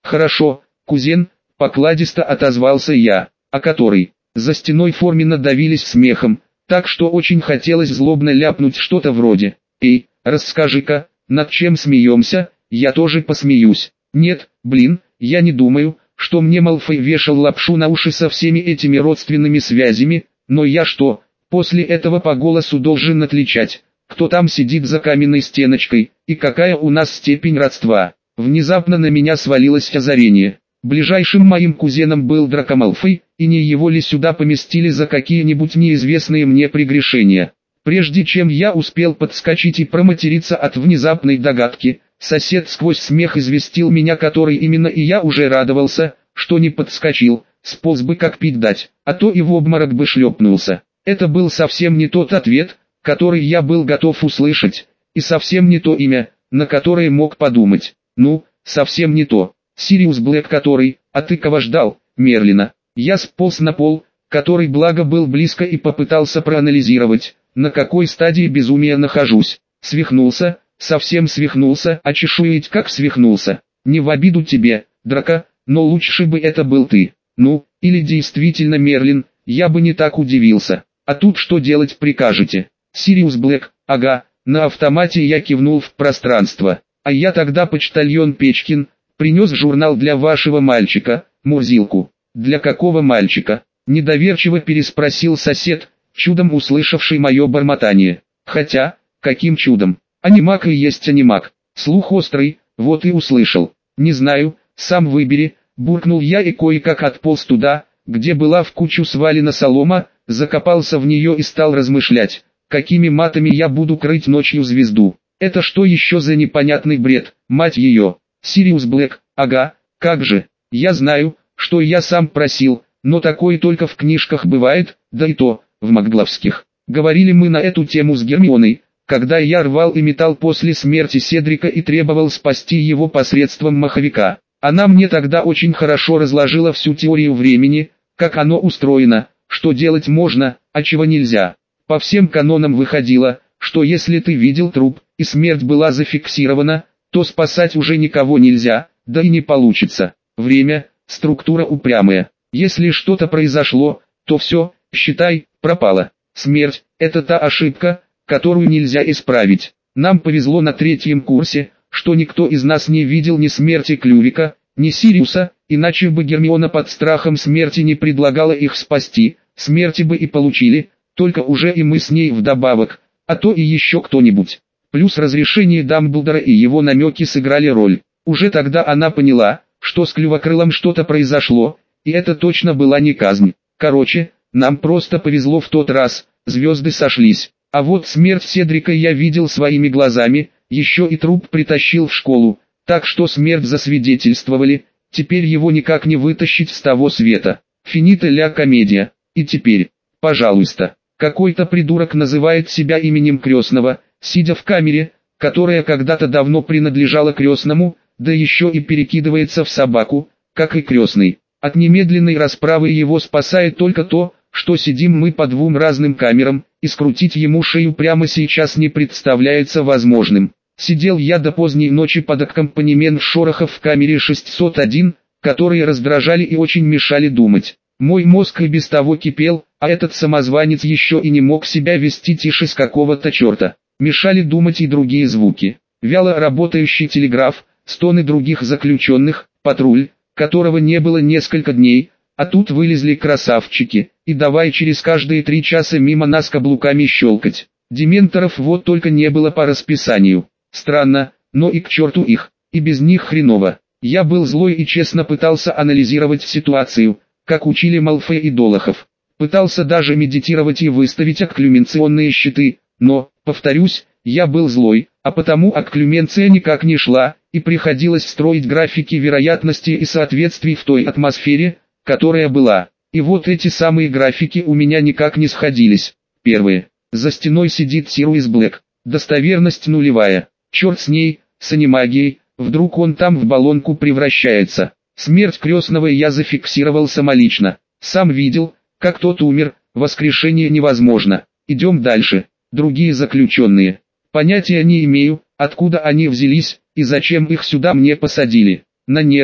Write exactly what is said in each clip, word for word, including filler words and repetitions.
Хорошо, кузен, покладисто отозвался я, а который, за стеной форменно давились смехом, так что очень хотелось злобно ляпнуть что-то вроде: «Эй, расскажи-ка, над чем смеемся, я тоже посмеюсь». Нет, блин, я не думаю, что мне Малфой вешал лапшу на уши со всеми этими родственными связями, но я что, после этого по голосу должен отличать, кто там сидит за каменной стеночкой, и какая у нас степень родства. Внезапно на меня свалилось озарение. Ближайшим моим кузеном был Драко Малфой, и не его ли сюда поместили за какие-нибудь неизвестные мне прегрешения. Прежде чем я успел подскочить и проматериться от внезапной догадки, сосед сквозь смех известил меня, который именно, и я уже радовался, что не подскочил, сполз бы как пить дать, а то и в обморок бы шлепнулся. Это был совсем не тот ответ, который я был готов услышать, и совсем не то имя, на которое мог подумать. Ну, совсем не то. Сириус Блэк который, а ты кого ждал, Мерлина? Я сполз на пол, который благо был близко, и попытался проанализировать, на какой стадии безумия нахожусь. Свихнулся, совсем свихнулся, а чешуять как свихнулся. Не в обиду тебе, Драко, но лучше бы это был ты. Ну, или действительно Мерлин, я бы не так удивился. А тут что делать прикажете? Сириус Блэк, ага, на автомате я кивнул в пространство. А я тогда почтальон Печкин, принес журнал для вашего мальчика, Мурзилку. Для какого мальчика? Недоверчиво переспросил сосед, чудом услышавший мое бормотание. Хотя, каким чудом? Анимак и есть анимак. Слух острый, вот и услышал. Не знаю, сам выбери, буркнул я и кое-как отполз туда, где была в кучу свалена солома, закопался в нее и стал размышлять, какими матами я буду крыть ночью звезду. Это что еще за непонятный бред, мать ее? Сириус Блэк, ага, как же, я знаю, что я сам просил, но такое только в книжках бывает, да и то, в магловских. Говорили мы на эту тему с Гермионой, когда я рвал и метал после смерти Седрика и требовал спасти его посредством маховика. Она мне тогда очень хорошо разложила всю теорию времени, как оно устроено, что делать можно, а чего нельзя. По всем канонам выходило, что если ты видел труп, и смерть была зафиксирована, то спасать уже никого нельзя, да и не получится. Время, структура упрямая. Если что-то произошло, то все, считай, пропало. Смерть – это та ошибка, которую нельзя исправить. Нам повезло на третьем курсе, что никто из нас не видел ни смерти Клювика, ни Сириуса, иначе бы Гермиона под страхом смерти не предлагала их спасти, смерти бы и получили, только уже и мы с ней вдобавок, а то и еще кто-нибудь. Плюс разрешение Дамблдора и его намеки сыграли роль. Уже тогда она поняла, что с Клювокрылом что-то произошло, и это точно была не казнь. Короче, нам просто повезло в тот раз, звезды сошлись. А вот смерть Седрика я видел своими глазами, еще и труп притащил в школу, так что смерть засвидетельствовали, теперь его никак не вытащить с того света. Финита ля комедия. И теперь, пожалуйста, какой-то придурок называет себя именем крестного, сидя в камере, которая когда-то давно принадлежала крестному, да еще и перекидывается в собаку, как и крестный. От немедленной расправы его спасает только то, что сидим мы по двум разным камерам, и скрутить ему шею прямо сейчас не представляется возможным. Сидел я до поздней ночи под аккомпанемент шорохов в камере шестьсот один, которые раздражали и очень мешали думать. Мой мозг и без того кипел, а этот самозванец еще и не мог себя вести тише с какого-то черта. Мешали думать и другие звуки. Вяло работающий телеграф, стоны других заключенных, патруль, которого не было несколько дней, а тут вылезли красавчики, и давай через каждые три часа мимо нас каблуками щелкать. Дементоров вот только не было по расписанию. Странно, но и к черту их, и без них хреново. Я был злой и честно пытался анализировать ситуацию, как учили Малфой и Долохов. Пытался даже медитировать и выставить окклюменционные щиты, но, повторюсь, я был злой, а потому окклюменция никак не шла, и приходилось строить графики вероятности и соответствий в той атмосфере, которая была. И вот эти самые графики у меня никак не сходились. Первое. За стеной сидит Сириус Блэк. Достоверность нулевая. Черт с ней, с анимагией, вдруг он там в баллонку превращается. Смерть крестного я зафиксировал самолично. Сам видел, как тот умер, воскрешение невозможно. Идем дальше. Другие заключенные. Понятия не имею, откуда они взялись, и зачем их сюда мне посадили. На нервы,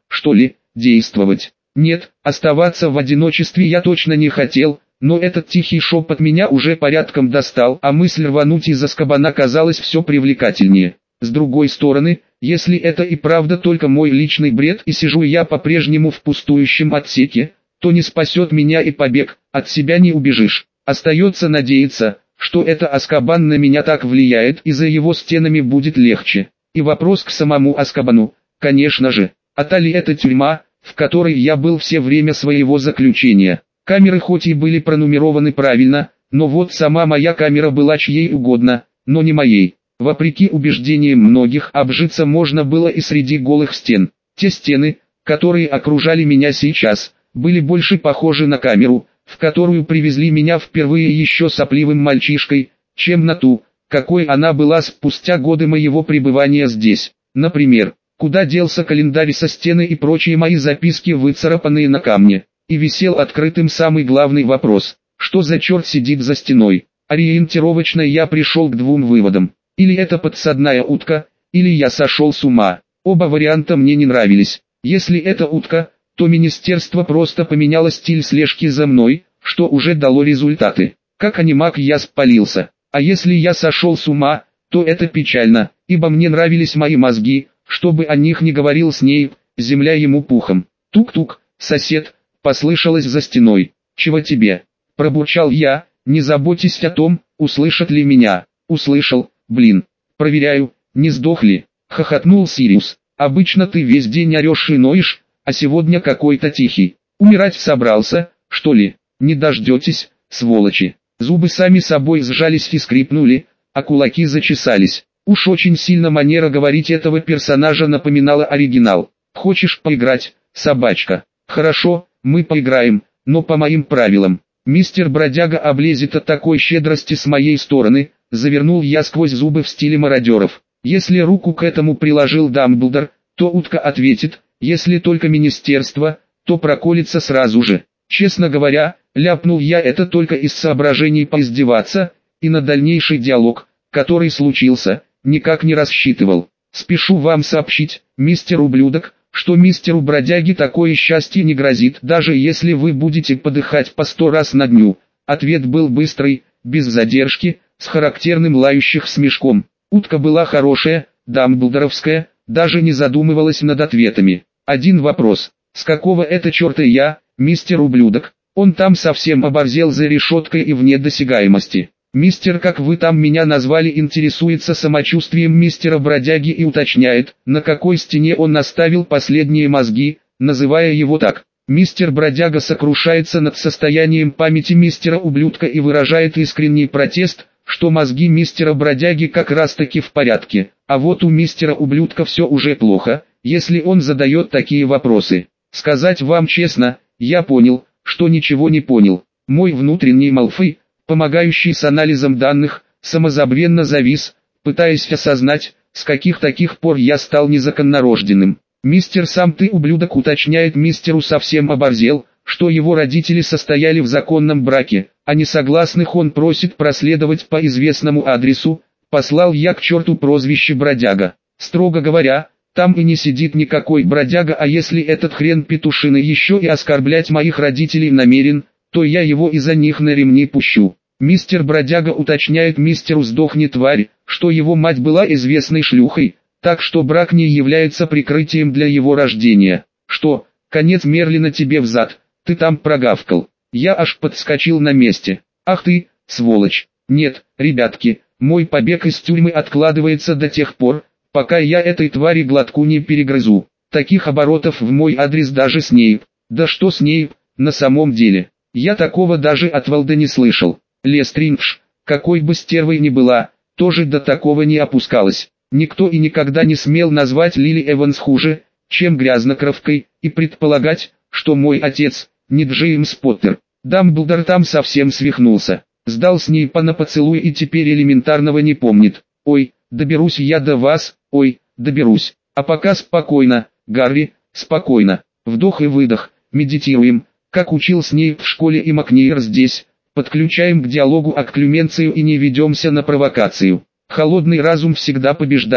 что ли, действовать? Нет, оставаться в одиночестве я точно не хотел, но этот тихий шепот меня уже порядком достал, а мысль рвануть из Азкабана казалась все привлекательнее. С другой стороны, если это и правда только мой личный бред и сижу я по-прежнему в пустующем отсеке, то не спасет меня и побег, от себя не убежишь. Остается надеяться, что это Азкабан на меня так влияет и за его стенами будет легче. И вопрос к самому Азкабану, конечно же, а та ли это тюрьма, в которой я был все время своего заключения. Камеры хоть и были пронумерованы правильно, но вот сама моя камера была чьей угодно, но не моей. Вопреки убеждениям многих, обжиться можно было и среди голых стен. Те стены, которые окружали меня сейчас, были больше похожи на камеру, в которую привезли меня впервые еще сопливым мальчишкой, чем на ту, какой она была спустя годы моего пребывания здесь. Например, куда делся календарь со стены и прочие мои записки, выцарапанные на камне. И висел открытым самый главный вопрос: что за черт сидит за стеной? Ориентировочно я пришел к двум выводам: или это подсадная утка, или я сошел с ума. Оба варианта мне не нравились. Если это утка, то министерство просто поменяло стиль слежки за мной, что уже дало результаты. Как анимак я спалился. А если я сошел с ума, то это печально, ибо мне нравились мои мозги, чтобы о них не говорил Снейп, земля ему пухом. Тук-тук, сосед, послышалось за стеной. «Чего тебе?» – пробурчал я, не заботьтесь о том, услышат ли меня. «Услышал, блин. Проверяю, не сдох ли?» – хохотнул Сириус. «Обычно ты весь день орешь и ноешь, а сегодня какой-то тихий. Умирать собрался, что ли? Не дождетесь, сволочи». Зубы сами собой сжались и скрипнули, а кулаки зачесались. Уж очень сильно манера говорить этого персонажа напоминала оригинал. «Хочешь поиграть, собачка? Хорошо, мы поиграем, но по моим правилам. Мистер Бродяга облезет от такой щедрости с моей стороны», завернул я сквозь зубы в стиле мародеров. «Если руку к этому приложил Дамблдор, то утка ответит, если только министерство, то проколется сразу же». Честно говоря, ляпнул я это только из соображений поиздеваться, и на дальнейший диалог, который случился, никак не рассчитывал. «Спешу вам сообщить, мистер ублюдок, что мистеру Бродяге такое счастье не грозит, даже если вы будете подыхать по сто раз на дню». Ответ был быстрый, без задержки, с характерным лающих смешком. Утка была хорошая, дамблдоровская, даже не задумывалась над ответами. Один вопрос: с какого это черта я, мистер ублюдок? Он там совсем оборзел за решеткой и вне досягаемости. Мистер, как вы там меня назвали, интересуется самочувствием мистера Бродяги и уточняет, на какой стене он оставил последние мозги, называя его так. Мистер Бродяга сокрушается над состоянием памяти мистера ублюдка и выражает искренний протест, что мозги мистера Бродяги как раз таки в порядке, а вот у мистера ублюдка все уже плохо, если он задает такие вопросы. Сказать вам честно, я понял, что ничего не понял. Мой внутренний Малфой, помогающий с анализом данных, самозабвенно завис, пытаясь осознать, с каких таких пор я стал незаконнорожденным. «Мистер, сам ты ублюдок», уточняет мистеру, совсем оборзел, что его родители состояли в законном браке, а несогласных он просит проследовать по известному адресу. Послал я к черту прозвище Бродяга. Строго говоря, там и не сидит никакой бродяга, а если этот хрен петушиный еще и оскорблять моих родителей намерен, то я его из-за них на ремни пущу. Мистер Бродяга уточняет мистеру «сдохни, тварь», что его мать была известной шлюхой, так что брак не является прикрытием для его рождения. «Что, конец Мерлина тебе взад, ты там прогавкал?» Я аж подскочил на месте. «Ах ты, сволочь! Нет, ребятки, мой побег из тюрьмы откладывается до тех пор, пока я этой твари глотку не перегрызу». Таких оборотов в мой адрес даже Снейп. Да что Снейп, на самом деле. Я такого даже от Волда не слышал. Лестриндж, какой бы стервой ни была, тоже до такого не опускалась. Никто и никогда не смел назвать Лили Эванс хуже, чем грязнокровкой, и предполагать, что мой отец, не Джеймс Поттер. Дамблдор там совсем свихнулся. Сдал Снейпа на поцелуй и теперь элементарного не помнит. Ой, доберусь я до вас, ой, доберусь. А пока спокойно, Гарри, спокойно. Вдох и выдох, медитируем, как учил Снейп в школе и Макниер здесь. Подключаем к диалогу акклюменцию и не ведемся на провокацию. Холодный разум всегда побеждает.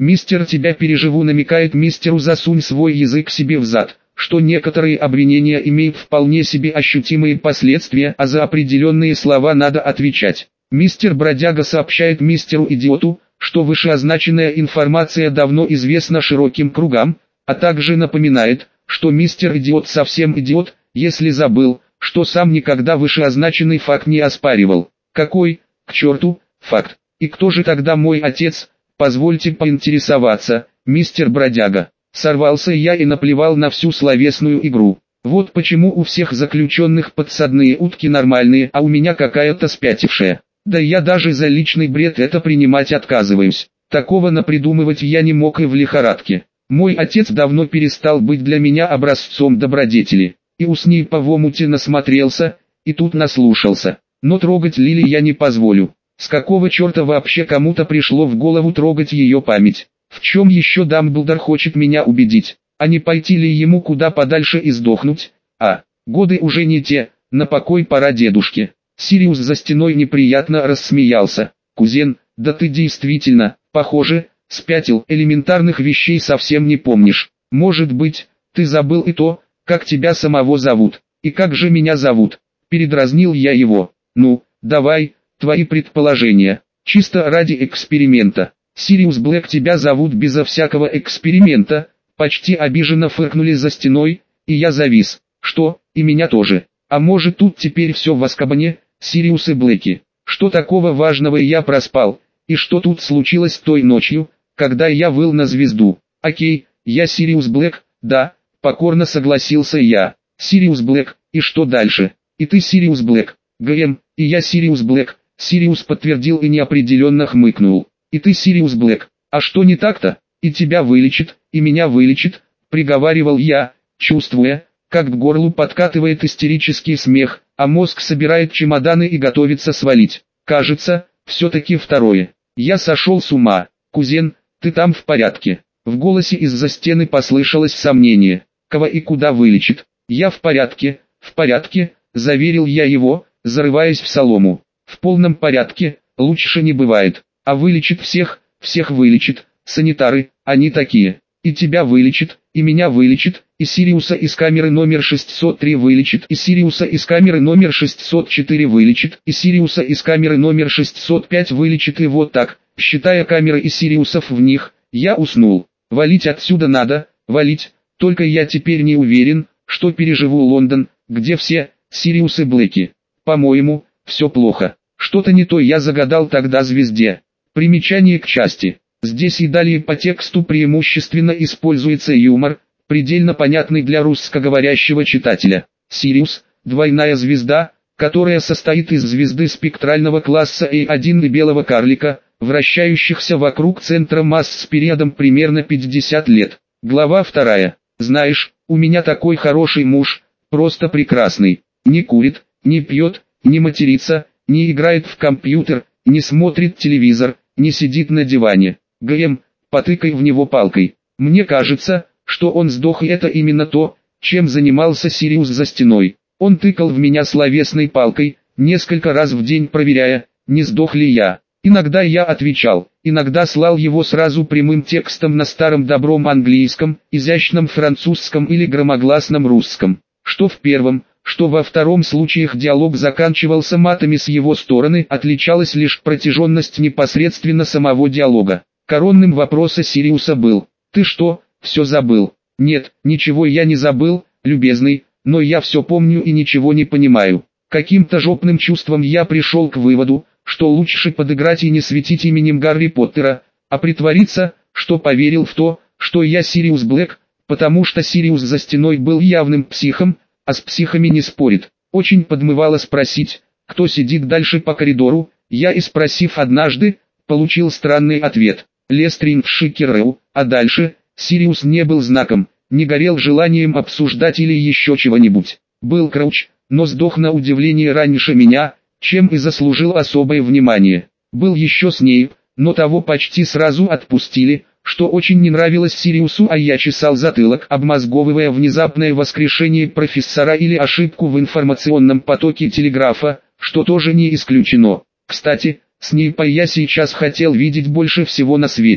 Мистер, тебя переживу, намекает мистеру, засунь свой язык себе в зад, что некоторые обвинения имеют вполне себе ощутимые последствия, а за определенные слова надо отвечать. Мистер Бродяга сообщает мистеру Идиоту, что вышеозначенная информация давно известна широким кругам, а также напоминает, что мистер Идиот совсем идиот, если забыл, что сам никогда вышеозначенный факт не оспаривал. Какой, к черту, факт? И кто же тогда мой отец? Позвольте поинтересоваться, мистер Бродяга. Сорвался я и наплевал на всю словесную игру. Вот почему у всех заключенных подсадные утки нормальные, а у меня какая-то спятившая. Да я даже за личный бред это принимать отказываюсь. Такого напридумывать я не мог и в лихорадке. Мой отец давно перестал быть для меня образцом добродетели. И усней по вомуте насмотрелся, и тут наслушался. Но трогать Лили я не позволю. С какого черта вообще кому-то пришло в голову трогать ее память? В чем еще Дамблдор хочет меня убедить? А не пойти ли ему куда подальше и сдохнуть? А, годы уже не те, на покой пора дедушке. Сириус за стеной неприятно рассмеялся. Кузен, да ты действительно, похоже, спятил, элементарных вещей совсем не помнишь. Может быть, ты забыл и то, как тебя самого зовут. И как же меня зовут? Передразнил я его. Ну, давай, твои предположения, чисто ради эксперимента. Сириус Блэк, тебя зовут безо всякого эксперимента, почти обиженно фыркнули за стеной, и я завис. Что, и меня тоже? А может, тут теперь все в Азкабане, Сириус и Блэки? Что такого важного я проспал, и что тут случилось той ночью, когда я выл на звезду? Окей, я Сириус Блэк, да, покорно согласился я. Сириус Блэк, и что дальше? И ты Сириус Блэк, ГМ, и я Сириус Блэк. Сириус подтвердил и неопределенно хмыкнул. И ты Сириус Блэк, а что не так-то? И тебя вылечит, и меня вылечит, приговаривал я, чувствуя, как к горлу подкатывает истерический смех, а мозг собирает чемоданы и готовится свалить. Кажется, все-таки второе. Я сошел с ума. Кузен, ты там в порядке? В голосе из-за стены послышалось сомнение. Кого и куда вылечит? Я в порядке, в порядке, заверил я его, зарываясь в солому. В полном порядке, лучше не бывает. А вылечит всех, всех вылечит, санитары, они такие. И тебя вылечит, и меня вылечит, и Сириуса из камеры номер шестьсот три вылечит, и Сириуса из камеры номер шестьсот четыре вылечит, и Сириуса из камеры номер шестьсот пять вылечит, и вот так, считая камеры и Сириусов в них, я уснул. Валить отсюда надо, валить, только я теперь не уверен, что переживу Лондон, где все Сириусы Блэки. По-моему, все плохо. Что-то не то я загадал тогда звезде. Примечание к части. Здесь и далее по тексту преимущественно используется юмор, предельно понятный для русскоговорящего читателя. Сириус – двойная звезда, которая состоит из звезды спектрального класса А один и белого карлика, вращающихся вокруг центра масс с периодом примерно пятьдесят лет. Глава вторая. Знаешь, у меня такой хороший муж, просто прекрасный. Не курит, не пьет, не матерится, не играет в компьютер, не смотрит телевизор, не сидит на диване. ГМ, потыкай в него палкой. Мне кажется, что он сдох, и это именно то, чем занимался Сириус за стеной. Он тыкал в меня словесной палкой, несколько раз в день проверяя, не сдох ли я. Иногда я отвечал, иногда слал его сразу прямым текстом на старом добром английском, изящном французском или громогласном русском. Что в первом, что во втором случаях диалог заканчивался матами с его стороны, отличалась лишь протяженность непосредственно самого диалога. Коронным вопроса Сириуса был: «Ты что, все забыл?» «Нет, ничего я не забыл, любезный, но я все помню и ничего не понимаю». Каким-то жопным чувством я пришел к выводу, что лучше подыграть и не светить именем Гарри Поттера, а притвориться, что поверил в то, что я Сириус Блэк, потому что Сириус за стеной был явным психом, а с психами не спорит. Очень подмывало спросить, кто сидит дальше по коридору, я и спросив однажды, получил странный ответ. Лестринг Шикерроу, а дальше, Сириус не был знаком, не горел желанием обсуждать или еще чего-нибудь. Был Крауч, но сдох на удивление раньше меня, чем и заслужил особое внимание. Был еще Снейп, но того почти сразу отпустили, что очень не нравилось Сириусу, а я чесал затылок, обмозговывая внезапное воскрешение профессора или ошибку в информационном потоке телеграфа, что тоже не исключено. Кстати, Снейпа я сейчас хотел видеть больше всего на свете.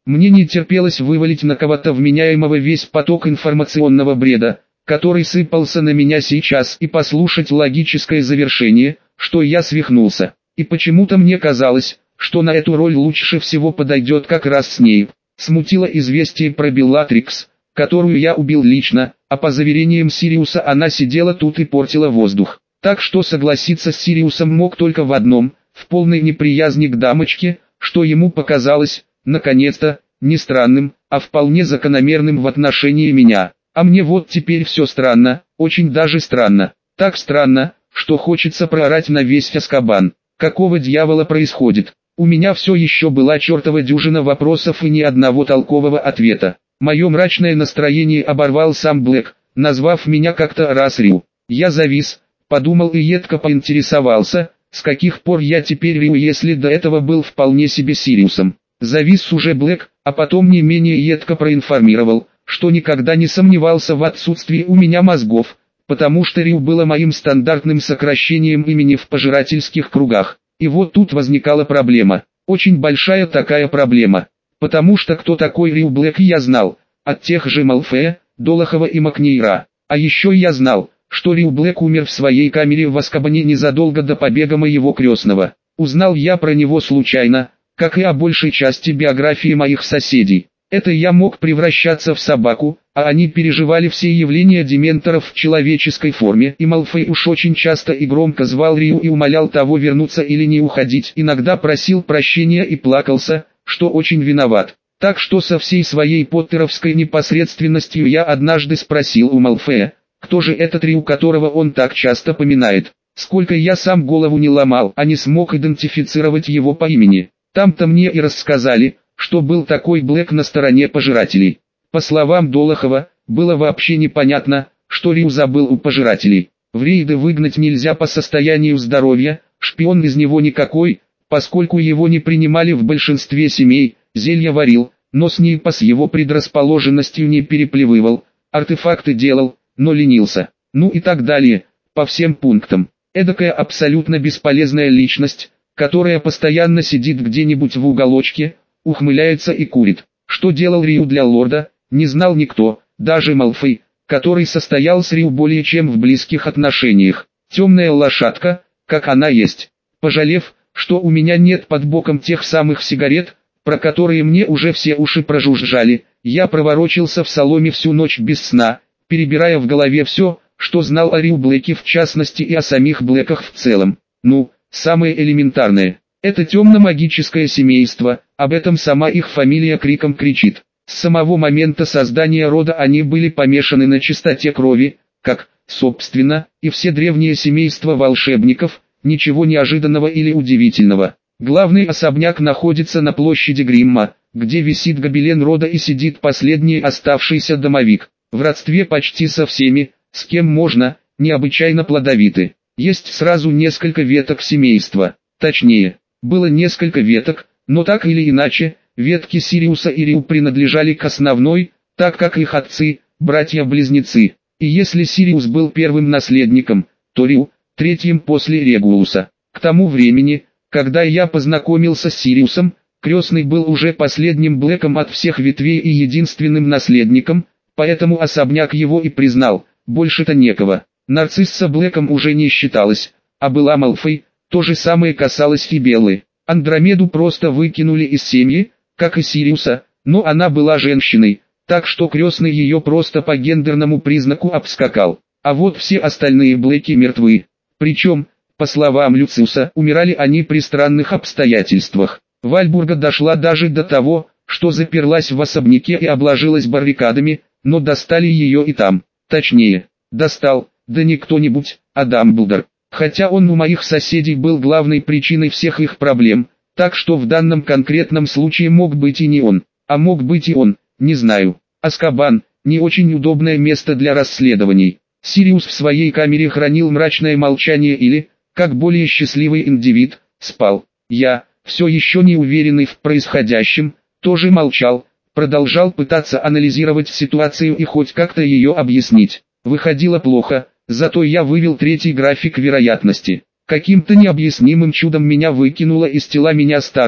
Мне не терпелось вывалить на кого-то вменяемого весь поток информационного бреда, который сыпался на меня сейчас, и послушать логическое завершение, что я свихнулся. И почему-то мне казалось, что на эту роль лучше всего подойдет как раз Снейп. Смутило известие про Беллатрикс, которую я убил лично, а по заверениям Сириуса она сидела тут и портила воздух. Так что согласиться с Сириусом мог только в одном, в полной неприязни к дамочке, что ему показалось, наконец-то, не странным, а вполне закономерным в отношении меня. А мне вот теперь все странно, очень даже странно. Так странно, что хочется проорать на весь Азкабан. Какого дьявола происходит? У меня все еще была чертова дюжина вопросов и ни одного толкового ответа. Мое мрачное настроение оборвал сам Блэк, назвав меня как-то раз Рю. Я завис, подумал и едко поинтересовался, с каких пор я теперь Рю, если до этого был вполне себе Сириусом. Завис уже Блэк, а потом не менее едко проинформировал, что никогда не сомневался в отсутствии у меня мозгов, потому что Рю было моим стандартным сокращением имени в пожирательских кругах. И вот тут возникала проблема, очень большая такая проблема, потому что кто такой Рю Блэк я знал, от тех же Малфея, Долохова и Макнейра. А еще я знал, что Рю Блэк умер в своей камере в Азкабане незадолго до побега моего крестного. Узнал я про него случайно, как и о большей части биографии моих соседей. Это я мог превращаться в собаку, а они переживали все явления дементоров в человеческой форме, и Малфой уж очень часто и громко звал Рию и умолял того вернуться или не уходить. Иногда просил прощения и плакался, что очень виноват. Так что со всей своей поттеровской непосредственностью я однажды спросил у Малфоя, кто же этот Рию, которого он так часто поминает. Сколько я сам голову не ломал, а не смог идентифицировать его по имени. Там-то мне и рассказали, что был такой Блэк на стороне пожирателей. По словам Долохова, было вообще непонятно, что Рю забыл у пожирателей. В рейды выгнать нельзя по состоянию здоровья, шпион из него никакой, поскольку его не принимали в большинстве семей, зелья варил, но Снейпа с его предрасположенностью не переплевывал, артефакты делал, но ленился. Ну и так далее, по всем пунктам. Эдакая абсолютно бесполезная личность, которая постоянно сидит где-нибудь в уголочке, ухмыляется и курит. Что делал Рю для лорда, не знал никто, даже Малфой, который состоял с Рю более чем в близких отношениях. Темная лошадка, как она есть. Пожалев, что у меня нет под боком тех самых сигарет, про которые мне уже все уши прожужжали, я проворочился в соломе всю ночь без сна, перебирая в голове все, что знал о Рю Блэке в частности и о самих Блэках в целом. Ну, самое элементарное. Это темно-магическое семейство, об этом сама их фамилия криком кричит. С самого момента создания рода они были помешаны на чистоте крови, как, собственно, и все древние семейства волшебников, ничего неожиданного или удивительного. Главный особняк находится на площади Гримма, где висит гобелен рода и сидит последний оставшийся домовик. В родстве почти со всеми, с кем можно, необычайно плодовиты. Есть сразу несколько веток семейства, точнее, было несколько веток, но так или иначе, ветки Сириуса и Рю принадлежали к основной, так как их отцы, братья-близнецы. И если Сириус был первым наследником, то Рю, третьим после Регулуса. К тому времени, когда я познакомился с Сириусом, крестный был уже последним Блэком от всех ветвей и единственным наследником, поэтому особняк его и признал, больше-то некого. Нарцисса Блэком уже не считалась, а была Малфой. То же самое касалось Фибеллы. Андромеду просто выкинули из семьи, как и Сириуса, но она была женщиной, так что крестный ее просто по гендерному признаку обскакал. А вот все остальные Блэки мертвы. Причем, по словам Люциуса, умирали они при странных обстоятельствах. Вальбурга дошла даже до того, что заперлась в особняке и обложилась баррикадами, но достали ее и там. Точнее, достал, да не кто-нибудь, а Дамблдор. Хотя он у моих соседей был главной причиной всех их проблем, так что в данном конкретном случае мог быть и не он, а мог быть и он, не знаю. Азкабан – не очень удобное место для расследований. Сириус в своей камере хранил мрачное молчание или, как более счастливый индивид, спал. Я, все еще не уверенный в происходящем, тоже молчал, продолжал пытаться анализировать ситуацию и хоть как-то ее объяснить. Выходило плохо. Зато я вывел третий график вероятности. Каким-то необъяснимым чудом меня выкинуло из тела меня старого,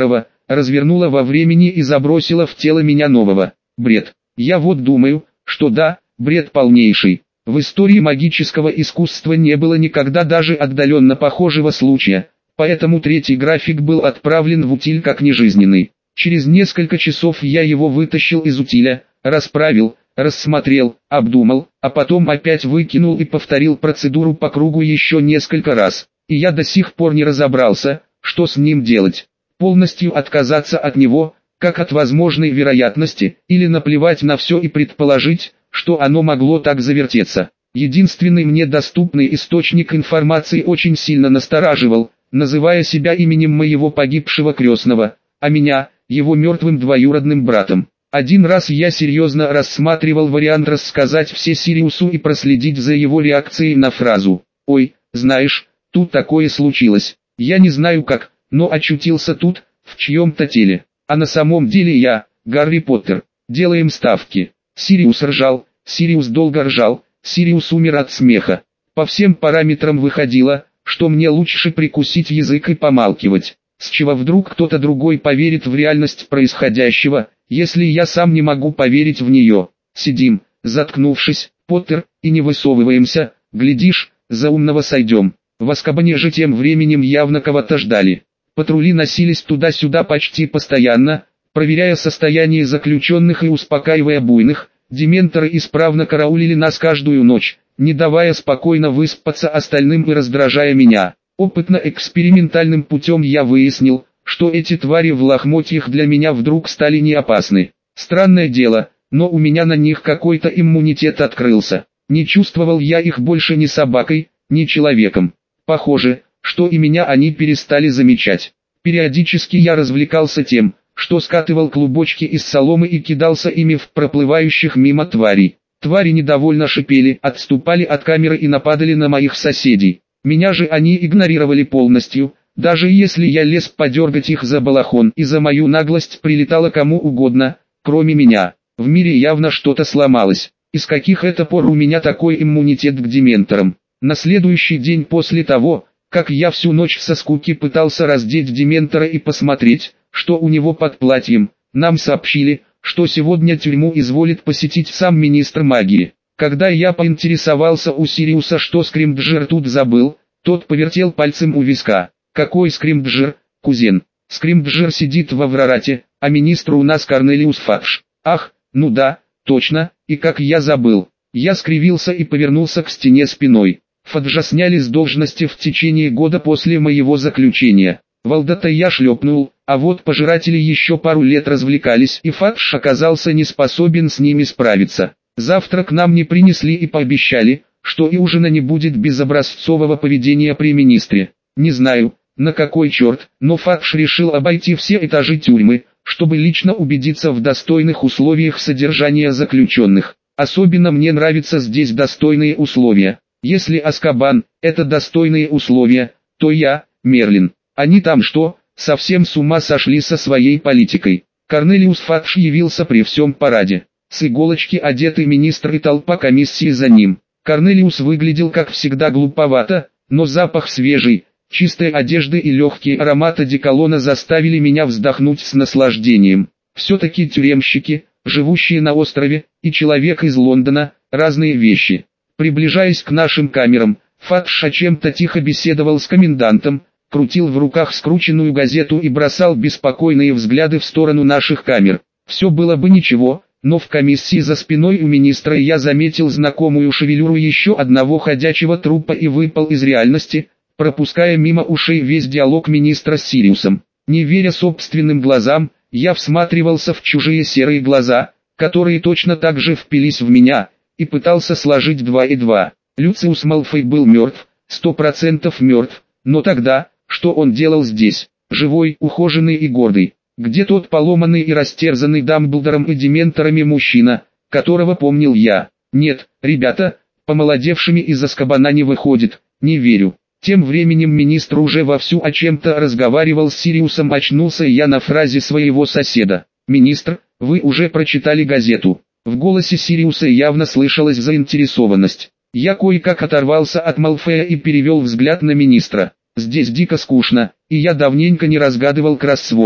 развернула во времени и забросила в тело меня нового. Бред. Я вот думаю, что да, бред полнейший. В истории магического искусства не было никогда даже отдаленно похожего случая, поэтому третий график был отправлен в утиль как нежизненный. Через несколько часов я его вытащил из утиля, расправил, рассмотрел, обдумал, а потом опять выкинул и повторил процедуру по кругу еще несколько раз. И я до сих пор не разобрался, что с ним делать. Полностью отказаться от него, как от возможной вероятности, или наплевать на все и предположить, что оно могло так завертеться. Единственный мне доступный источник информации очень сильно настораживал, называя себя именем моего погибшего крестного, а меня, его мертвым двоюродным братом. Один раз я серьезно рассматривал вариант рассказать все Сириусу и проследить за его реакцией на фразу «Ой, знаешь, тут такое случилось, я не знаю как, но очутился тут, в чьем-то теле, а на самом деле я, Гарри Поттер, делаем ставки». Сириус ржал, Сириус долго ржал, Сириус умер от смеха. По всем параметрам выходило, что мне лучше прикусить язык и помалкивать. С чего вдруг кто-то другой поверит в реальность происходящего, если я сам не могу поверить в нее? Сидим, заткнувшись, Поттер, и не высовываемся, глядишь, за умного сойдем. В Азкабане же тем временем явно кого-то ждали. Патрули носились туда-сюда почти постоянно, проверяя состояние заключенных и успокаивая буйных. Дементоры исправно караулили нас каждую ночь, не давая спокойно выспаться остальным и раздражая меня. Опытно-экспериментальным путем я выяснил, что эти твари в лохмотьях для меня вдруг стали не опасны. Странное дело, но у меня на них какой-то иммунитет открылся. Не чувствовал я их больше ни собакой, ни человеком. Похоже, что и меня они перестали замечать. Периодически я развлекался тем, что скатывал клубочки из соломы и кидался ими в проплывающих мимо тварей. Твари недовольно шипели, отступали от камеры и нападали на моих соседей. Меня же они игнорировали полностью, даже если я лез подергать их за балахон, и за мою наглость прилетало кому угодно, кроме меня. В мире явно что-то сломалось. И с каких это пор у меня такой иммунитет к дементорам? На следующий день после того, как я всю ночь со скуки пытался раздеть дементора и посмотреть, что у него под платьем, нам сообщили, что сегодня тюрьму изволит посетить сам министр магии. Когда я поинтересовался у Сириуса, что Скримджер тут забыл, тот повертел пальцем у виска. «Какой Скримджер, кузен? Скримджер сидит в Аврорате, а министр у нас Корнелиус Фадж». «Ах, ну да, точно, и как я забыл». Я скривился и повернулся к стене спиной. Фаджа сняли с должности в течение года после моего заключения. Валдата я шлепнул, а вот пожиратели еще пару лет развлекались, и Фадж оказался не способен с ними справиться. Завтрак нам не принесли и пообещали, что и ужина не будет без образцового поведения при министре. Не знаю, на какой черт, но Фадж решил обойти все этажи тюрьмы, чтобы лично убедиться в достойных условиях содержания заключенных. Особенно мне нравятся здесь достойные условия. Если Азкабан – это достойные условия, то я – Мерлин. Они там что, совсем с ума сошли со своей политикой? Корнелиус Фадж явился при всем параде. С иголочки одетый министр и толпа комиссии за ним. Корнелиус выглядел как всегда глуповато, но запах свежей, чистой одежды и легкий аромат одеколона заставили меня вздохнуть с наслаждением. Все-таки тюремщики, живущие на острове, и человек из Лондона – разные вещи. Приближаясь к нашим камерам, Фадж о чем-то тихо беседовал с комендантом, крутил в руках скрученную газету и бросал беспокойные взгляды в сторону наших камер. Все было бы ничего, но в комиссии за спиной у министра я заметил знакомую шевелюру еще одного ходячего трупа и выпал из реальности, пропуская мимо ушей весь диалог министра с Сириусом. Не веря собственным глазам, я всматривался в чужие серые глаза, которые точно так же впились в меня, и пытался сложить два и два. Люциус Малфой был мертв, сто процентов мертв, но тогда, что он делал здесь, живой, ухоженный и гордый? Где тот поломанный и растерзанный Дамблдором и дементорами мужчина, которого помнил я? Нет, ребята, помолодевшими из Азкабана не выходит, не верю. Тем временем министр уже вовсю о чем-то разговаривал с Сириусом, очнулся я на фразе своего соседа. «Министр, вы уже прочитали газету?» В голосе Сириуса явно слышалась заинтересованность. Я кое-как оторвался от Малфоя и перевел взгляд на министра. Здесь дико скучно, и я давненько не разгадывал кроссворды.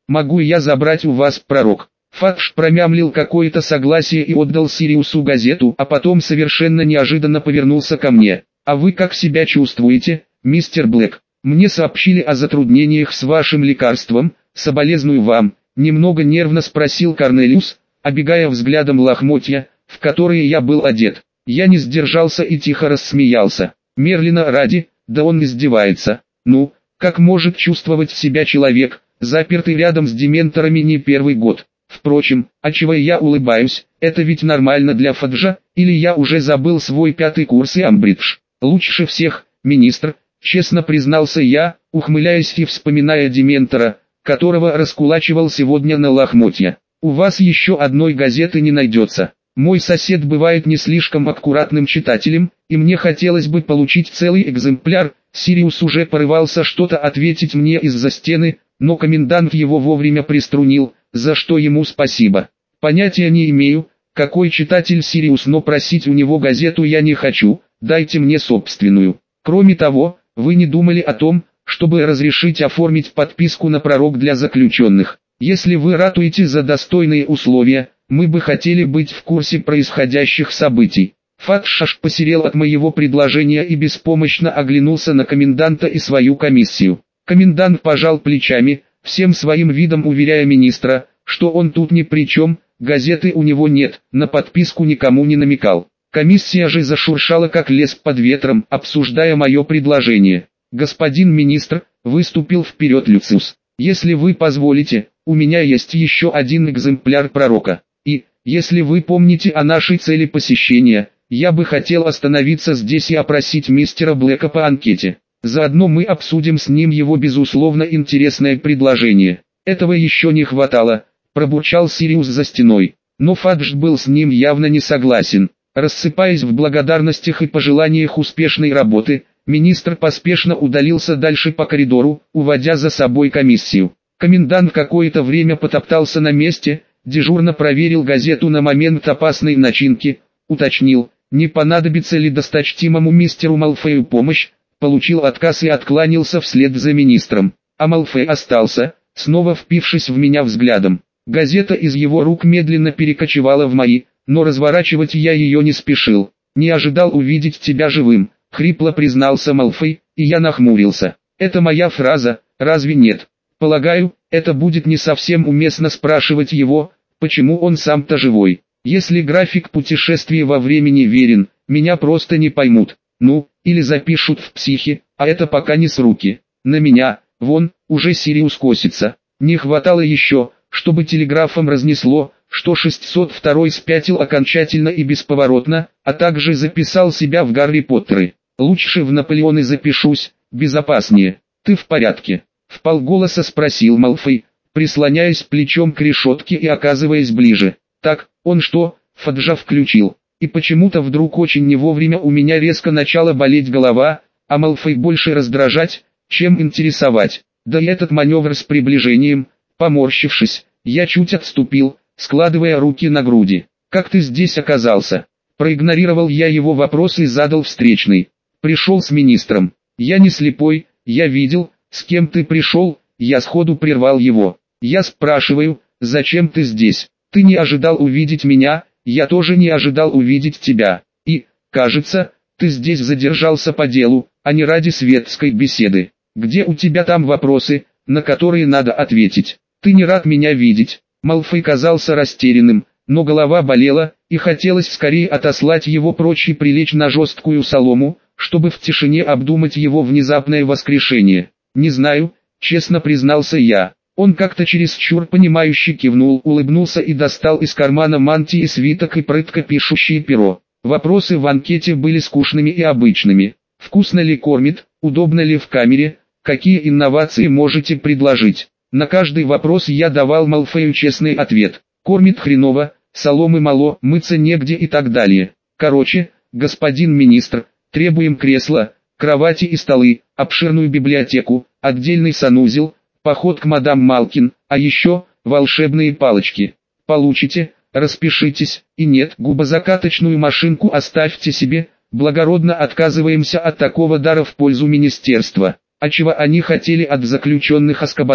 Могу я забрать у вас пророк? Фадж промямлил какое-то согласие и отдал Сириусу газету, а потом совершенно неожиданно повернулся ко мне. А вы как себя чувствуете, мистер Блэк? Мне сообщили о затруднениях с вашим лекарством, соболезную вам, немного нервно спросил Корнелиус, обегая взглядом лохмотья, в которые я был одет. Я не сдержался и тихо рассмеялся. Мерлина ради, да он издевается. Ну, как может чувствовать себя человек, запертый рядом с дементорами не первый год? Впрочем, а чего я улыбаюсь, это ведь нормально для Фаджа, или я уже забыл свой пятый курс и Амбридж? Лучше всех, министр, честно признался я, ухмыляясь и вспоминая дементора, которого раскулачивал сегодня на лохмотья. У вас еще одной газеты не найдется. Мой сосед бывает не слишком аккуратным читателем, и мне хотелось бы получить целый экземпляр. Сириус уже порывался что-то ответить мне из-за стены, но комендант его вовремя приструнил, за что ему спасибо. Понятия не имею, какой читатель Сириус, но просить у него газету я не хочу, дайте мне собственную. Кроме того, вы не думали о том, чтобы разрешить оформить подписку на пророк для заключенных. Если вы ратуете за достойные условия, мы бы хотели быть в курсе происходящих событий. Фадж аж посерел от моего предложения и беспомощно оглянулся на коменданта и свою комиссию. Комендант пожал плечами, всем своим видом уверяя министра, что он тут ни при чем, газеты у него нет, на подписку никому не намекал. Комиссия же зашуршала как лес под ветром, обсуждая мое предложение. «Господин министр», выступил вперед Люциус, «если вы позволите, у меня есть еще один экземпляр пророка. И, если вы помните о нашей цели посещения, я бы хотел остановиться здесь и опросить мистера Блэка по анкете. Заодно мы обсудим с ним его безусловно интересное предложение». «Этого еще не хватало», пробурчал Сириус за стеной. Но Фадж был с ним явно не согласен. Рассыпаясь в благодарностях и пожеланиях успешной работы, министр поспешно удалился дальше по коридору, уводя за собой комиссию. Комендант какое-то время потоптался на месте, дежурно проверил газету на момент опасной начинки, уточнил, не понадобится ли досточтимому мистеру Малфою помощь, получил отказ и откланялся вслед за министром. А Малфой остался, снова впившись в меня взглядом. Газета из его рук медленно перекочевала в мои, но разворачивать я ее не спешил. «Не ожидал увидеть тебя живым», — хрипло признался Малфой, и я нахмурился. «Это моя фраза, разве нет? Полагаю, это будет не совсем уместно спрашивать его, почему он сам-то живой. Если график путешествия во времени верен, меня просто не поймут. Ну, или запишут в психи, а это пока не с руки. На меня, вон, уже Сириус косится. Не хватало еще, чтобы телеграфом разнесло, что шестьсот второй спятил окончательно и бесповоротно, а также записал себя в Гарри Поттеры. Лучше в Наполеоны запишусь, безопаснее. Ты в порядке?» Вполголоса спросил Малфой, прислоняясь плечом к решетке и оказываясь ближе. «Так, он что, Фаджа включил?» И почему-то вдруг очень не вовремя у меня резко начала болеть голова, а Малфой больше раздражать, чем интересовать. Да и этот маневр с приближением, поморщившись, я чуть отступил, складывая руки на груди. «Как ты здесь оказался?» Проигнорировал я его вопрос и задал встречный. «Пришел с министром. Я не слепой, я видел, с кем ты пришел», я сходу прервал его. «Я спрашиваю, зачем ты здесь? Ты не ожидал увидеть меня, я тоже не ожидал увидеть тебя. И, кажется, ты здесь задержался по делу, а не ради светской беседы. Где у тебя там вопросы, на которые надо ответить? Ты не рад меня видеть?» Малфой казался растерянным, но голова болела, и хотелось скорее отослать его прочь и прилечь на жесткую солому, чтобы в тишине обдумать его внезапное воскрешение. «Не знаю», честно признался я. Он как-то чересчур понимающе кивнул, улыбнулся и достал из кармана мантии свиток и прытко пишущее перо. Вопросы в анкете были скучными и обычными. Вкусно ли кормит, удобно ли в камере, какие инновации можете предложить? На каждый вопрос я давал Малфою честный ответ. Кормит хреново, соломы мало, мыться негде и так далее. Короче, господин министр, требуем кресла, кровати и столы, обширную библиотеку, отдельный санузел, поход к мадам Малкин, а еще волшебные палочки. Получите, распишитесь, и нет, губозакаточную машинку оставьте себе, благородно отказываемся от такого дара в пользу министерства. А чего они хотели от заключенных Азкабана?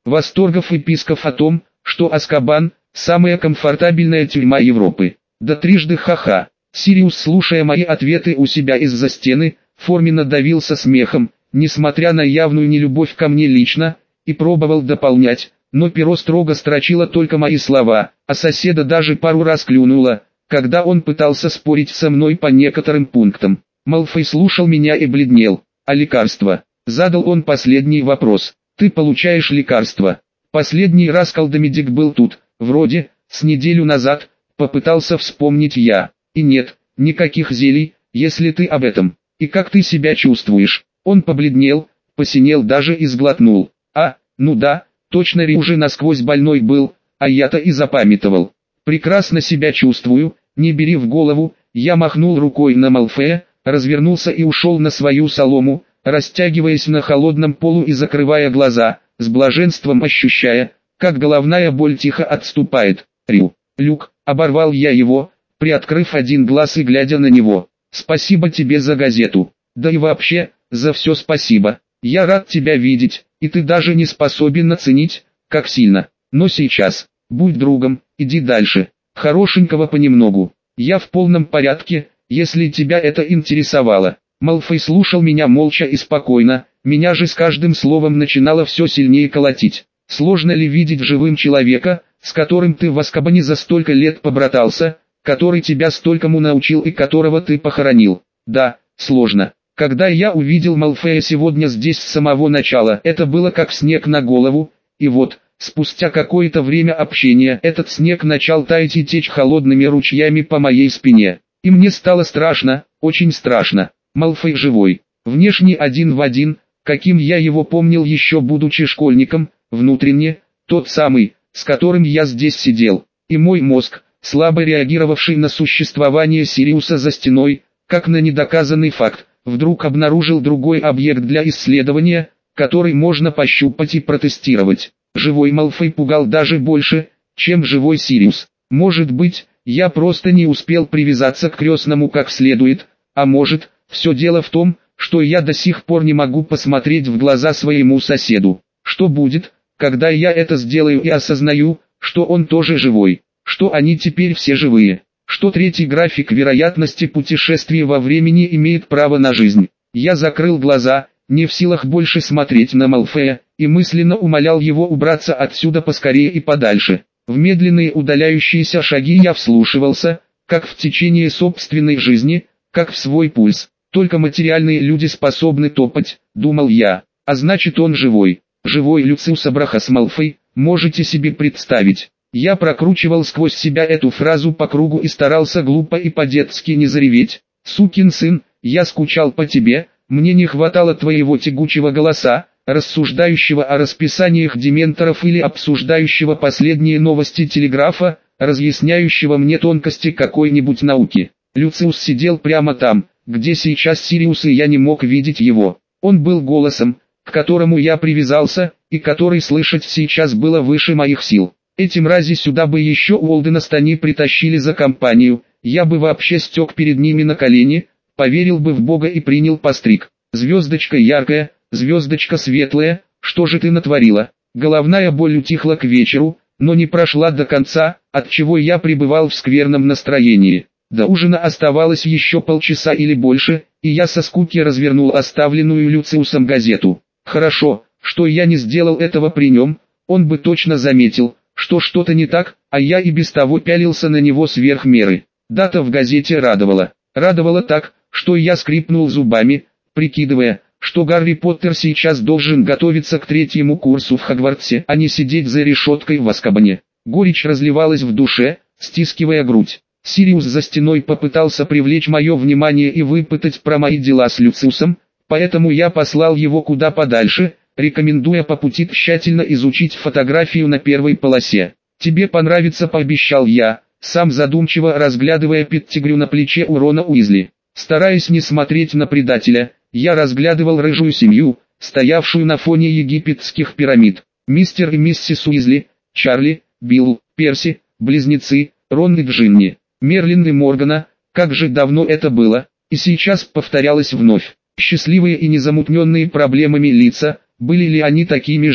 восторгов и писков о том, что Азкабан – самая комфортабельная тюрьма Европы. Да трижды ха-ха. Сириус, слушая мои ответы у себя из-за стены, форменно давился смехом, несмотря на явную нелюбовь ко мне лично, и пробовал дополнять, но перо строго строчило только мои слова, а соседа даже пару раз клюнуло, когда он пытался спорить со мной по некоторым пунктам. Малфой слушал меня и бледнел. «А лекарства?» Задал он последний вопрос. «Ты получаешь лекарства?» Последний раз колдомедик был тут, вроде, с неделю назад, попытался вспомнить я. И нет, никаких зелий, если ты об этом. И как ты себя чувствуешь? Он побледнел, посинел даже и сглотнул. А, ну да, точно Ри уже насквозь больной был, а я-то и запамятовал. Прекрасно себя чувствую, не бери в голову. Я махнул рукой на Малфоя, развернулся и ушел на свою солому, растягиваясь на холодном полу и закрывая глаза, с блаженством ощущая, как головная боль тихо отступает. Рю, Люк, оборвал я его, приоткрыв один глаз и глядя на него. Спасибо тебе за газету. Да и вообще, за все спасибо. Я рад тебя видеть, и ты даже не способен оценить, как сильно. Но сейчас, будь другом, иди дальше. Хорошенького понемногу. Я в полном порядке, если тебя это интересовало. Малфой слушал меня молча и спокойно, меня же с каждым словом начинало все сильнее колотить. Сложно ли видеть живым человека, с которым ты в Азкабане за столько лет побратался, который тебя столькому научил и которого ты похоронил? Да, сложно. Когда я увидел Малфоя сегодня здесь с самого начала, это было как снег на голову, и вот, спустя какое-то время общения, этот снег начал таять и течь холодными ручьями по моей спине. И мне стало страшно, очень страшно. Малфой живой, внешне один в один, каким я его помнил еще будучи школьником, внутренне, тот самый, с которым я здесь сидел. И мой мозг, слабо реагировавший на существование Сириуса за стеной, как на недоказанный факт, вдруг обнаружил другой объект для исследования, который можно пощупать и протестировать. Живой Малфой пугал даже больше, чем живой Сириус. Может быть, я просто не успел привязаться к крестному как следует, а может, все дело в том, что я до сих пор не могу посмотреть в глаза своему соседу. Что будет, когда я это сделаю и осознаю, что он тоже живой, что они теперь все живые, что третий график вероятности путешествия во времени имеет право на жизнь? Я закрыл глаза, не в силах больше смотреть на Малфоя, и мысленно умолял его убраться отсюда поскорее и подальше. В медленные удаляющиеся шаги я вслушивался, как в течение собственной жизни, как в свой пульс. Только материальные люди способны топать, думал я, а значит он живой. Живой Люциус Абрахас Малфой, можете себе представить. Я прокручивал сквозь себя эту фразу по кругу и старался глупо и по-детски не зареветь. Сукин сын, я скучал по тебе, мне не хватало твоего тягучего голоса, рассуждающего о расписаниях дементоров или обсуждающего последние новости телеграфа, разъясняющего мне тонкости какой-нибудь науки. Люциус сидел прямо там, где сейчас Сириус, и я не мог видеть его. Он был голосом, к которому я привязался, и который слышать сейчас было выше моих сил. Эти мрази сюда бы еще Уолдена Стани притащили за компанию, я бы вообще стек перед ними на колени, поверил бы в Бога и принял постриг. Звездочка яркая, звездочка светлая, что же ты натворила? Головная боль утихла к вечеру, но не прошла до конца, отчего я пребывал в скверном настроении. До ужина оставалось еще полчаса или больше, и я со скуки развернул оставленную Люциусом газету. Хорошо, что я не сделал этого при нем, он бы точно заметил, что что-то не так, а я и без того пялился на него сверх меры. Дата в газете радовала. Радовала так, что я скрипнул зубами, прикидывая, что Гарри Поттер сейчас должен готовиться к третьему курсу в Хогвартсе, а не сидеть за решеткой в Азкабане. Горечь разливалась в душе, стискивая грудь. Сириус за стеной попытался привлечь мое внимание и выпытать про мои дела с Люциусом, поэтому я послал его куда подальше, рекомендуя по пути тщательно изучить фотографию на первой полосе. «Тебе понравится», — пообещал я, сам задумчиво разглядывая Петтигрю на плече у Рона Уизли. Стараясь не смотреть на предателя, я разглядывал рыжую семью, стоявшую на фоне египетских пирамид. Мистер и миссис Уизли, Чарли, Билл, Перси, близнецы, Рон и Джинни. Мерлин и Моргана, как же давно это было, и сейчас повторялось вновь. Счастливые и незамутненные проблемами лица, были ли они такими же,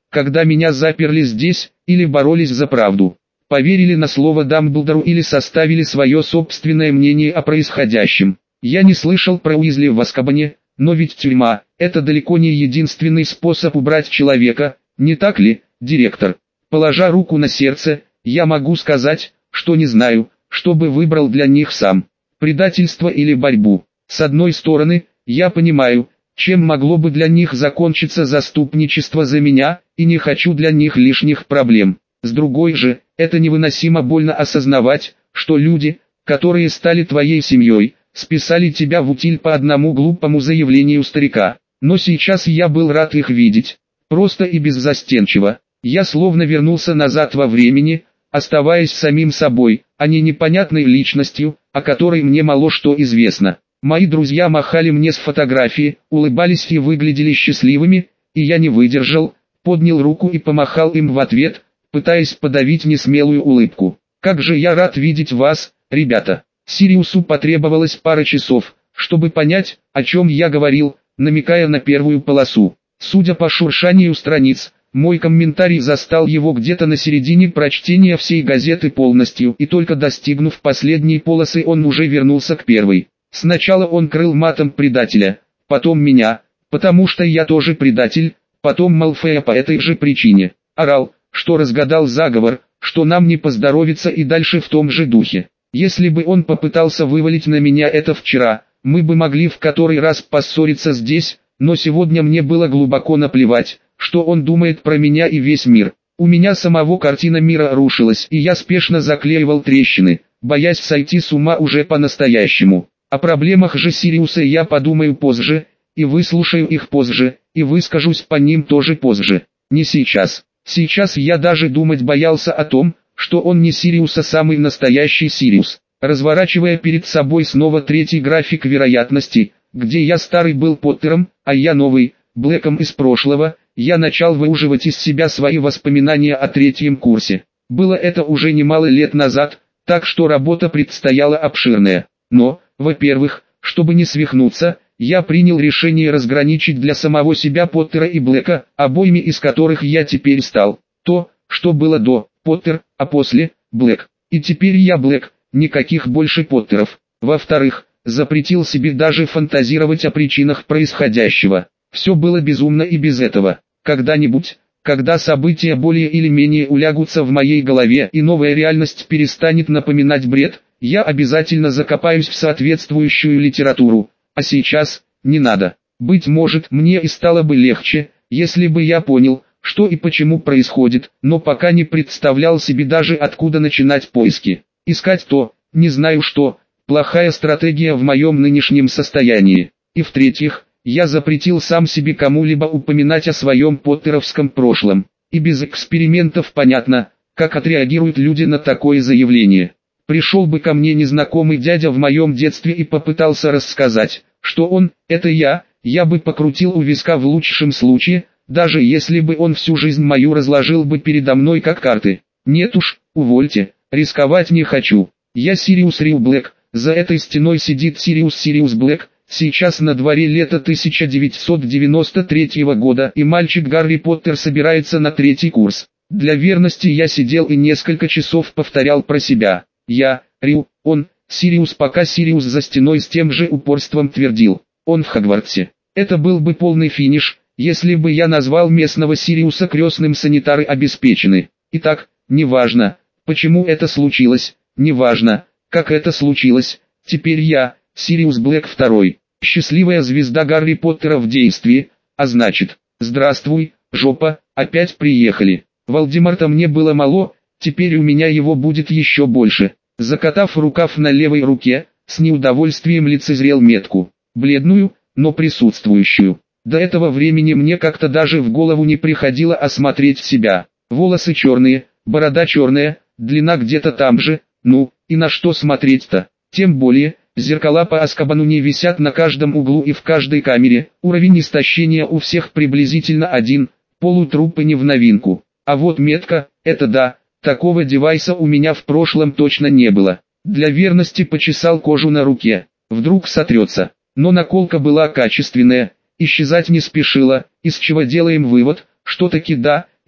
когда меня заперли здесь, или боролись за правду. Поверили на слово Дамблдору или составили свое собственное мнение о происходящем. Я не слышал про Уизли в Азкабане, но ведь тюрьма – это далеко не единственный способ убрать человека, не так ли, директор? Положа руку на сердце, я могу сказать, что не знаю, что бы выбрал для них сам. Предательство или борьбу. С одной стороны, я понимаю, чем могло бы для них закончиться заступничество за меня, и не хочу для них лишних проблем. С другой же, это невыносимо больно осознавать, что люди, которые стали твоей семьей, списали тебя в утиль по одному глупому заявлению старика. Но сейчас я был рад их видеть. Просто и беззастенчиво. Я словно вернулся назад во времени, оставаясь самим собой, а не непонятной личностью, о которой мне мало что известно. Мои друзья махали мне с фотографии, улыбались и выглядели счастливыми, и я не выдержал, поднял руку и помахал им в ответ, пытаясь подавить несмелую улыбку. «Как же я рад видеть вас, ребята!» Сириусу потребовалось пара часов, чтобы понять, о чем я говорил, намекая на первую полосу. Судя по шуршанию страниц, мой комментарий застал его где-то на середине прочтения всей газеты полностью, и только достигнув последней полосы он уже вернулся к первой. Сначала он крыл матом предателя, потом меня, потому что я тоже предатель, потом Малфоя по этой же причине. Орал, что разгадал заговор, что нам не поздоровится, и дальше в том же духе. Если бы он попытался вывалить на меня это вчера, мы бы могли в который раз поссориться здесь, но сегодня мне было глубоко наплевать, что он думает про меня и весь мир. У меня самого картина мира рушилась, и я спешно заклеивал трещины, боясь сойти с ума уже по-настоящему. О проблемах же Сириуса я подумаю позже, и выслушаю их позже, и выскажусь по ним тоже позже. Не сейчас. Сейчас я даже думать боялся о том, что он не Сириус, а самый настоящий Сириус. Разворачивая перед собой снова третий график вероятности, где я старый был Поттером, а я новый, Блэком из прошлого, я начал выуживать из себя свои воспоминания о третьем курсе. Было это уже немало лет назад, так что работа предстояла обширная. Но, во-первых, чтобы не свихнуться, я принял решение разграничить для самого себя Поттера и Блэка, обоими из которых я теперь стал. То, что было до Поттер, а после Блэк. И теперь я Блэк, никаких больше Поттеров. Во-вторых, запретил себе даже фантазировать о причинах происходящего. Все было безумно и без этого. Когда-нибудь, когда события более или менее улягутся в моей голове и новая реальность перестанет напоминать бред, я обязательно закопаюсь в соответствующую литературу. А сейчас, не надо. Быть может, мне и стало бы легче, если бы я понял, что и почему происходит, но пока не представлял себе даже откуда начинать поиски. Искать то, не знаю что, плохая стратегия в моем нынешнем состоянии. И в-третьих, я запретил сам себе кому-либо упоминать о своем поттеровском прошлом. И без экспериментов понятно, как отреагируют люди на такое заявление. Пришел бы ко мне незнакомый дядя в моем детстве и попытался рассказать, что он, это я, я бы покрутил у виска в лучшем случае, даже если бы он всю жизнь мою разложил бы передо мной как карты. Нет уж, увольте, рисковать не хочу. Я Сириус Рил Блэк, за этой стеной сидит Сириус Сириус Блэк, сейчас на дворе лето тысяча девятьсот девяносто третьего года, и мальчик Гарри Поттер собирается на третий курс. Для верности я сидел и несколько часов повторял про себя. Я, Рил, он, Сириус, пока Сириус за стеной с тем же упорством твердил. Он в Хогвартсе. Это был бы полный финиш, если бы я назвал местного Сириуса крестным санитары обеспечены. Итак, неважно, почему это случилось, неважно, как это случилось, теперь я, Сириус Блэк второй, счастливая звезда Гарри Поттера в действии, а значит, здравствуй, жопа, опять приехали. Волдеморта мне было мало, теперь у меня его будет еще больше. Закатав рукав на левой руке, с неудовольствием лицезрел метку, бледную, но присутствующую. До этого времени мне как-то даже в голову не приходило осмотреть себя. Волосы черные, борода черная, длина где-то там же, ну, и на что смотреть-то? Тем более, зеркала по Азкабану не висят на каждом углу и в каждой камере, уровень истощения у всех приблизительно один, полутрупы не в новинку. А вот метка, это да, такого девайса у меня в прошлом точно не было. Для верности почесал кожу на руке, вдруг сотрется. Но наколка была качественная, исчезать не спешила, из чего делаем вывод, что таки да,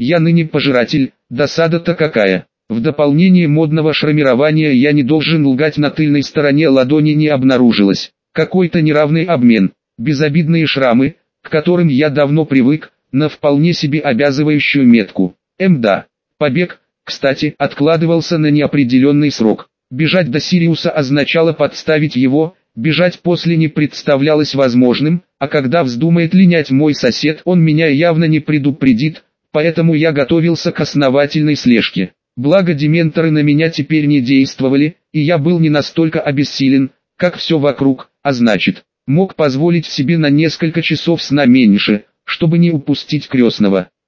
Я ныне пожиратель, досада-то какая. В дополнение модного шрамирования я не должен лгать, на тыльной стороне ладони не обнаружилось. Какой-то неравный обмен, безобидные шрамы, к которым я давно привык, на вполне себе обязывающую метку. Мда. Побег, кстати, откладывался на неопределенный срок. Бежать до Сириуса означало подставить его, бежать после не представлялось возможным, а когда вздумает линять мой сосед, он меня явно не предупредит, поэтому я готовился к основательной слежке. Благо дементоры на меня теперь не действовали, и я был не настолько обессилен, как все вокруг, а значит, мог позволить себе на несколько часов сна меньше, чтобы не упустить крестного.